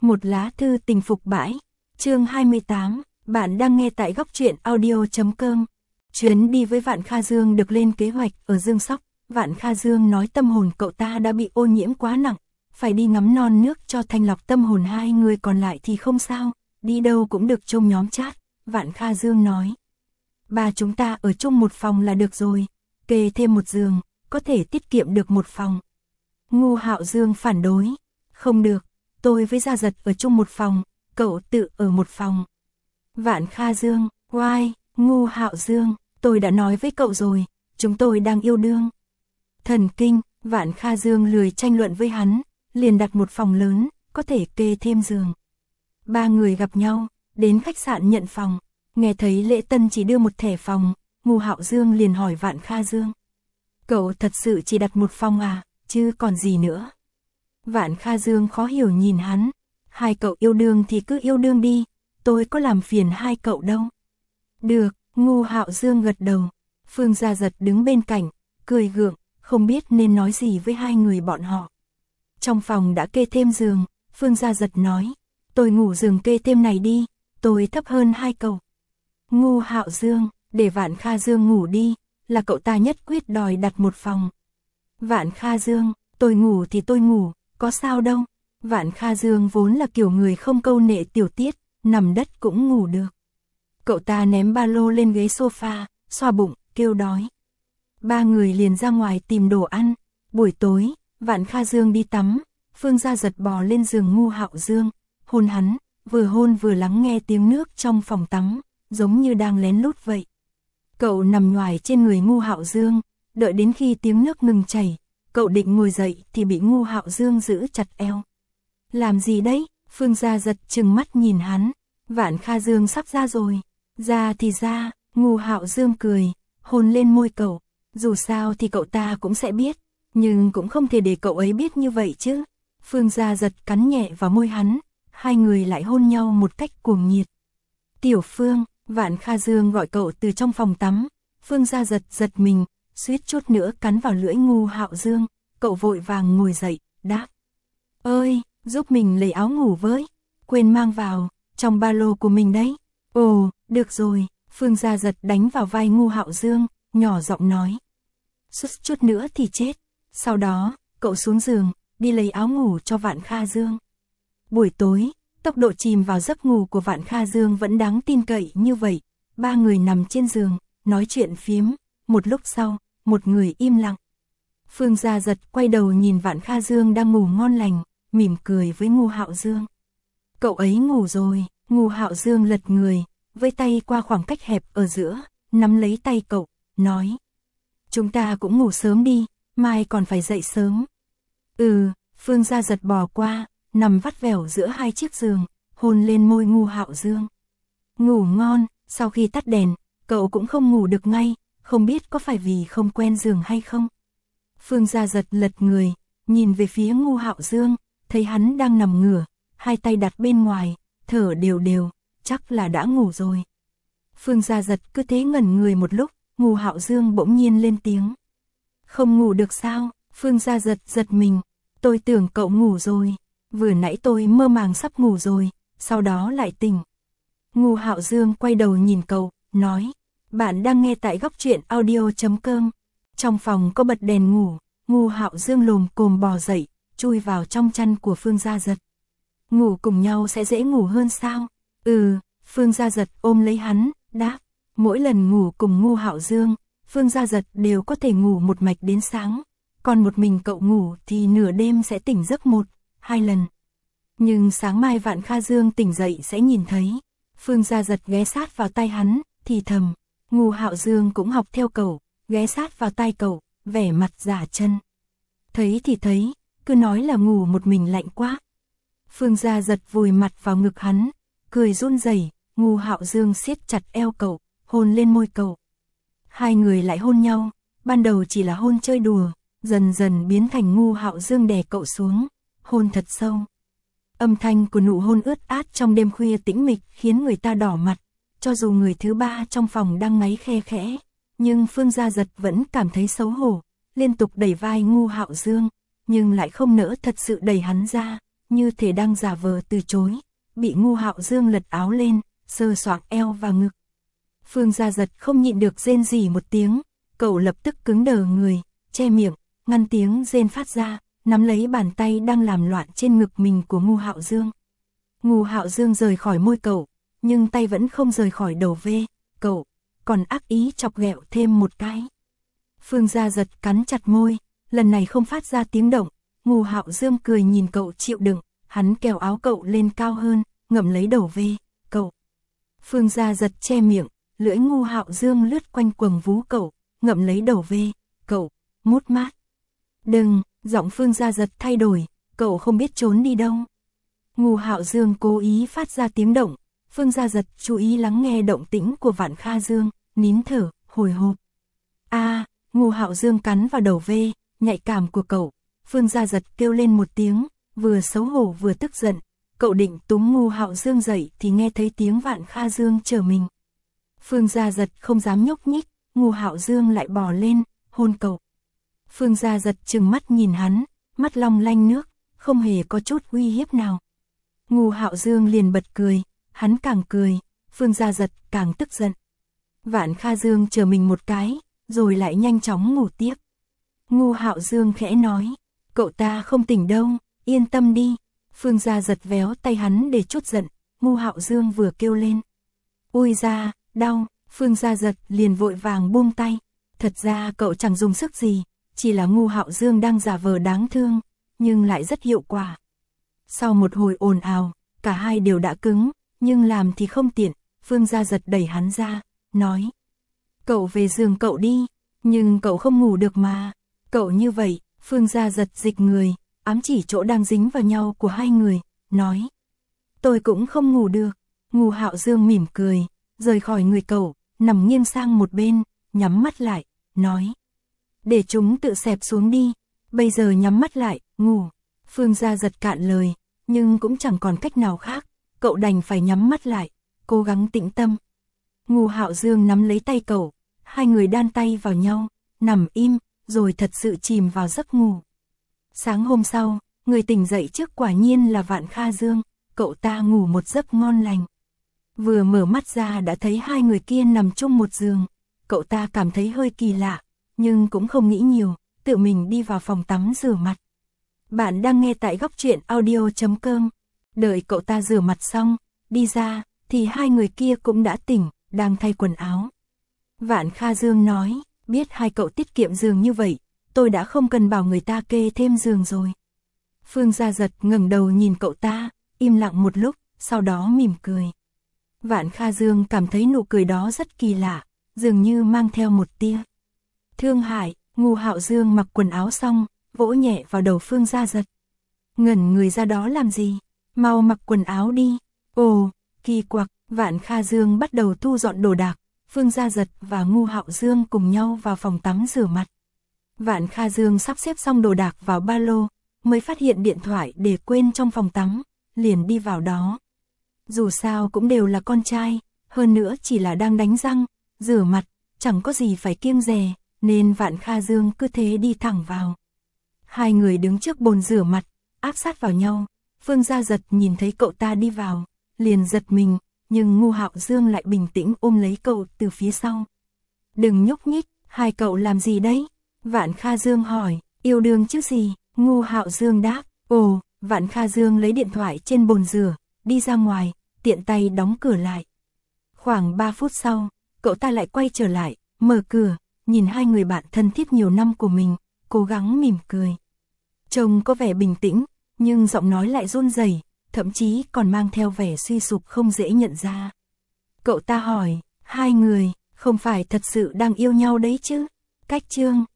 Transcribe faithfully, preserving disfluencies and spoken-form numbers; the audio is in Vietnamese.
Một lá thư tình phục bãi. Chương hai mươi tám, bạn đang nghe tại góc truyện audio chấm com. Chuyến đi với Vạn Kha Dương được lên kế hoạch ở Dương Sóc. Vạn Kha Dương nói tâm hồn cậu ta đã bị ô nhiễm quá nặng, phải đi ngắm non nước cho thanh lọc tâm hồn, hai người còn lại thì không sao, đi đâu cũng được trông nhóm chat. Vạn Kha Dương nói, ba chúng ta ở chung một phòng là được rồi, kê thêm một giường, có thể tiết kiệm được một phòng. Ngu Hạo Dương phản đối, không được, tôi với Gia Giật ở chung một phòng, cậu tự ở một phòng. Vạn Kha Dương, why, Ngu Hạo Dương, tôi đã nói với cậu rồi, chúng tôi đang yêu đương. Thần kinh, Vạn Kha Dương lười tranh luận với hắn, liền đặt một phòng lớn, có thể kê thêm giường. Ba người gặp nhau, đến khách sạn nhận phòng, nghe thấy lễ tân chỉ đưa một thẻ phòng, Ngu Hạo Dương liền hỏi Vạn Kha Dương. Cậu thật sự chỉ đặt một phòng à, chứ còn gì nữa? Vạn Kha Dương khó hiểu nhìn hắn, hai cậu yêu đương thì cứ yêu đương đi, tôi có làm phiền hai cậu đâu. Được, Ngu Hạo Dương gật đầu, Phương Gia Giật đứng bên cạnh, cười gượng, không biết nên nói gì với hai người bọn họ. Trong phòng đã kê thêm giường, Phương Gia Giật nói, tôi ngủ giường kê thêm này đi, tôi thấp hơn hai cậu. Ngu Hạo Dương, để Vạn Kha Dương ngủ đi, là cậu ta nhất quyết đòi đặt một phòng. Vạn Kha Dương, tôi ngủ thì tôi ngủ, có sao đâu. Vạn Kha Dương vốn là kiểu người không câu nệ tiểu tiết, nằm đất cũng ngủ được. Cậu ta ném ba lô lên ghế sofa, xoa bụng, kêu đói. Ba người liền ra ngoài tìm đồ ăn. Buổi tối, Vạn Kha Dương đi tắm, Phương Gia Giật bò lên giường Ngu Hạo Dương, hôn hắn, vừa hôn vừa lắng nghe tiếng nước trong phòng tắm, giống như đang lén lút vậy. Cậu nằm nhoài trên người Ngu Hạo Dương, đợi đến khi tiếng nước ngừng chảy, cậu định ngồi dậy thì bị Ngu Hạo Dương giữ chặt eo. Làm gì đấy? Phương Gia Giật trừng mắt nhìn hắn. Vạn Kha Dương sắp ra rồi. Ra thì ra, Ngu Hạo Dương cười, hôn lên môi cậu. Dù sao thì cậu ta cũng sẽ biết, nhưng cũng không thể để cậu ấy biết như vậy chứ. Phương Gia Giật cắn nhẹ vào môi hắn, hai người lại hôn nhau một cách cuồng nhiệt. Tiểu Phương, Vạn Kha Dương gọi cậu từ trong phòng tắm. Phương Gia Giật giật mình, suýt chút nữa cắn vào lưỡi Ngu Hạo Dương. Cậu vội vàng ngồi dậy, đáp. Ơi, giúp mình lấy áo ngủ với, quên mang vào, trong ba lô của mình đấy. Ồ, được rồi, Phương Gia Giật đánh vào vai Ngu Hạo Dương, nhỏ giọng nói. Suýt chút nữa thì chết. Sau đó, cậu xuống giường, đi lấy áo ngủ cho Vạn Kha Dương. Buổi tối, tốc độ chìm vào giấc ngủ của Vạn Kha Dương vẫn đáng tin cậy như vậy. Ba người nằm trên giường, nói chuyện phiếm, một lúc sau, một người im lặng. Phương Gia Giật quay đầu nhìn Vạn Kha Dương đang ngủ ngon lành, mỉm cười với Ngu Hạo Dương. Cậu ấy ngủ rồi. Ngu Hạo Dương lật người, với tay qua khoảng cách hẹp ở giữa, nắm lấy tay cậu, nói. Chúng ta cũng ngủ sớm đi, mai còn phải dậy sớm. Ừ, Phương Gia Giật bò qua, nằm vắt vẻo giữa hai chiếc giường, hôn lên môi Ngu Hạo Dương. Ngủ ngon, sau khi tắt đèn, cậu cũng không ngủ được ngay, không biết có phải vì không quen giường hay không. Phương Gia Giật lật người, nhìn về phía Ngu Hạo Dương, thấy hắn đang nằm ngửa, hai tay đặt bên ngoài, thở đều đều, chắc là đã ngủ rồi. Phương Gia Giật cứ thế ngẩn người một lúc, Ngu Hạo Dương bỗng nhiên lên tiếng. Không ngủ được sao? Phương Gia Giật giật mình, tôi tưởng cậu ngủ rồi, vừa nãy tôi mơ màng sắp ngủ rồi, sau đó lại tỉnh. Ngu Hạo Dương quay đầu nhìn cậu, nói, bạn đang nghe tại góc truyện audio chấm com. Trong phòng có bật đèn ngủ, Ngu Hạo Dương lồm cồm bò dậy, chui vào trong chăn của Phương Gia Giật. Ngủ cùng nhau sẽ dễ ngủ hơn sao? Ừ, Phương Gia Giật ôm lấy hắn, đáp. Mỗi lần ngủ cùng Ngu Hạo Dương, Phương Gia Giật đều có thể ngủ một mạch đến sáng. Còn một mình cậu ngủ thì nửa đêm sẽ tỉnh giấc một, hai lần. Nhưng sáng mai Vạn Kha Dương tỉnh dậy sẽ nhìn thấy. Phương Gia Giật ghé sát vào tay hắn, thì thầm. Ngu Hạo Dương cũng học theo cậu, ghé sát vào tay cậu, vẻ mặt giả chân. Thấy thì thấy, cứ nói là ngủ một mình lạnh quá. Phương Gia Giật vùi mặt vào ngực hắn, cười run rẩy. Ngu Hạo Dương siết chặt eo cậu, hôn lên môi cậu. Hai người lại hôn nhau, ban đầu chỉ là hôn chơi đùa, dần dần biến thành Ngu Hạo Dương đè cậu xuống, hôn thật sâu. Âm thanh của nụ hôn ướt át trong đêm khuya tĩnh mịch khiến người ta đỏ mặt, cho dù người thứ ba trong phòng đang ngáy khe khẽ, nhưng Phương Gia Giật vẫn cảm thấy xấu hổ, liên tục đẩy vai Ngu Hạo Dương, nhưng lại không nỡ thật sự đẩy hắn ra, như thể đang giả vờ từ chối, bị Ngu Hạo Dương lật áo lên, sờ soạng eo và ngực. Phương Gia Giật không nhịn được rên rỉ một tiếng, cậu lập tức cứng đờ người, che miệng, ngăn tiếng rên phát ra, nắm lấy bàn tay đang làm loạn trên ngực mình của Ngu Hạo Dương. Ngu Hạo Dương rời khỏi môi cậu, nhưng tay vẫn không rời khỏi đầu vê, cậu còn ác ý chọc ghẹo thêm một cái. Phương Gia Giật cắn chặt môi, lần này không phát ra tiếng động. Ngu Hạo Dương cười nhìn cậu chịu đựng, hắn kéo áo cậu lên cao hơn, ngậm lấy đầu vê, cậu. Phương Gia Giật che miệng, lưỡi Ngu Hạo Dương lướt quanh quầng vú cậu, ngậm lấy đầu vê, cậu, mút mát. Đừng, giọng Phương Gia Giật thay đổi, cậu không biết trốn đi đâu. Ngu Hạo Dương cố ý phát ra tiếng động, Phương Gia Giật chú ý lắng nghe động tĩnh của Vạn Kha Dương, nín thở, hồi hộp. A, à, Ngu Hạo Dương cắn vào đầu vê, nhạy cảm của cậu. Phương Gia Giật kêu lên một tiếng, vừa xấu hổ vừa tức giận. Cậu định túm Ngu Hạo Dương dậy thì nghe thấy tiếng Vạn Kha Dương chở mình. Phương Gia Giật không dám nhúc nhích, Ngu Hạo Dương lại bò lên, hôn cậu. Phương Gia Giật trừng mắt nhìn hắn, mắt long lanh nước, không hề có chút uy hiếp nào. Ngu Hạo Dương liền bật cười, hắn càng cười, Phương Gia Giật càng tức giận. Vạn Kha Dương chờ mình một cái, rồi lại nhanh chóng ngủ tiếp. Ngu Hạo Dương khẽ nói, cậu ta không tỉnh đâu, yên tâm đi. Phương Gia Giật véo tay hắn để trút giận, Ngu Hạo Dương vừa kêu lên. Ui da, đau, Phương Gia Giật liền vội vàng buông tay. Thật ra cậu chẳng dùng sức gì, chỉ là Ngu Hạo Dương đang giả vờ đáng thương, nhưng lại rất hiệu quả. Sau một hồi ồn ào, cả hai đều đã cứng, nhưng làm thì không tiện. Phương Gia Giật đẩy hắn ra, nói. Cậu về giường cậu đi, nhưng cậu không ngủ được mà. Cậu như vậy, Phương Gia Giật dịch người, ám chỉ chỗ đang dính vào nhau của hai người, nói. Tôi cũng không ngủ được. Ngu Hạo Dương mỉm cười, rời khỏi người cậu, nằm nghiêng sang một bên, nhắm mắt lại, nói. Để chúng tự xẹp xuống đi, bây giờ nhắm mắt lại, ngủ. Phương Gia Giật cạn lời, nhưng cũng chẳng còn cách nào khác, cậu đành phải nhắm mắt lại, cố gắng tĩnh tâm. Ngu Hạo Dương nắm lấy tay cậu, hai người đan tay vào nhau, nằm im, rồi thật sự chìm vào giấc ngủ. Sáng hôm sau, người tỉnh dậy trước quả nhiên là Vạn Kha Dương, cậu ta ngủ một giấc ngon lành. Vừa mở mắt ra đã thấy hai người kia nằm chung một giường, cậu ta cảm thấy hơi kỳ lạ, nhưng cũng không nghĩ nhiều, tự mình đi vào phòng tắm rửa mặt. Bạn đang nghe tại góc truyện audio chấm com. Đợi cậu ta rửa mặt xong, đi ra, thì hai người kia cũng đã tỉnh, đang thay quần áo. Vạn Kha Dương nói, biết hai cậu tiết kiệm giường như vậy, tôi đã không cần bảo người ta kê thêm giường rồi. Phương Gia Giật ngẩng đầu nhìn cậu ta, im lặng một lúc, sau đó mỉm cười. Vạn Kha Dương cảm thấy nụ cười đó rất kỳ lạ, dường như mang theo một tia thương hại. Ngu Hạo Dương mặc quần áo xong, vỗ nhẹ vào đầu Phương Gia Giật. Ngẩn người ra đó làm gì? Mau mặc quần áo đi. Ồ, kỳ quặc. Vạn Kha Dương bắt đầu thu dọn đồ đạc. Phương Gia Giật và Ngu Hạo Dương cùng nhau vào phòng tắm rửa mặt. Vạn Kha Dương sắp xếp xong đồ đạc vào ba lô, mới phát hiện điện thoại để quên trong phòng tắm, liền đi vào đó. Dù sao cũng đều là con trai, hơn nữa chỉ là đang đánh răng, rửa mặt, chẳng có gì phải kiêng dè, nên Vạn Kha Dương cứ thế đi thẳng vào. Hai người đứng trước bồn rửa mặt, áp sát vào nhau. Phương Gia Giật nhìn thấy cậu ta đi vào, liền giật mình, nhưng Ngu Hạo Dương lại bình tĩnh ôm lấy cậu từ phía sau. Đừng nhúc nhích, hai cậu làm gì đấy? Vạn Kha Dương hỏi, yêu đương chứ gì? Ngu Hạo Dương đáp, ồ. Vạn Kha Dương lấy điện thoại trên bồn rửa, đi ra ngoài, tiện tay đóng cửa lại. Khoảng ba phút sau, cậu ta lại quay trở lại, mở cửa, nhìn hai người bạn thân thiết nhiều năm của mình, cố gắng mỉm cười. Trông có vẻ bình tĩnh, nhưng giọng nói lại run rẩy, thậm chí còn mang theo vẻ suy sụp không dễ nhận ra. Cậu ta hỏi, hai người, không phải thật sự đang yêu nhau đấy chứ? Cách chương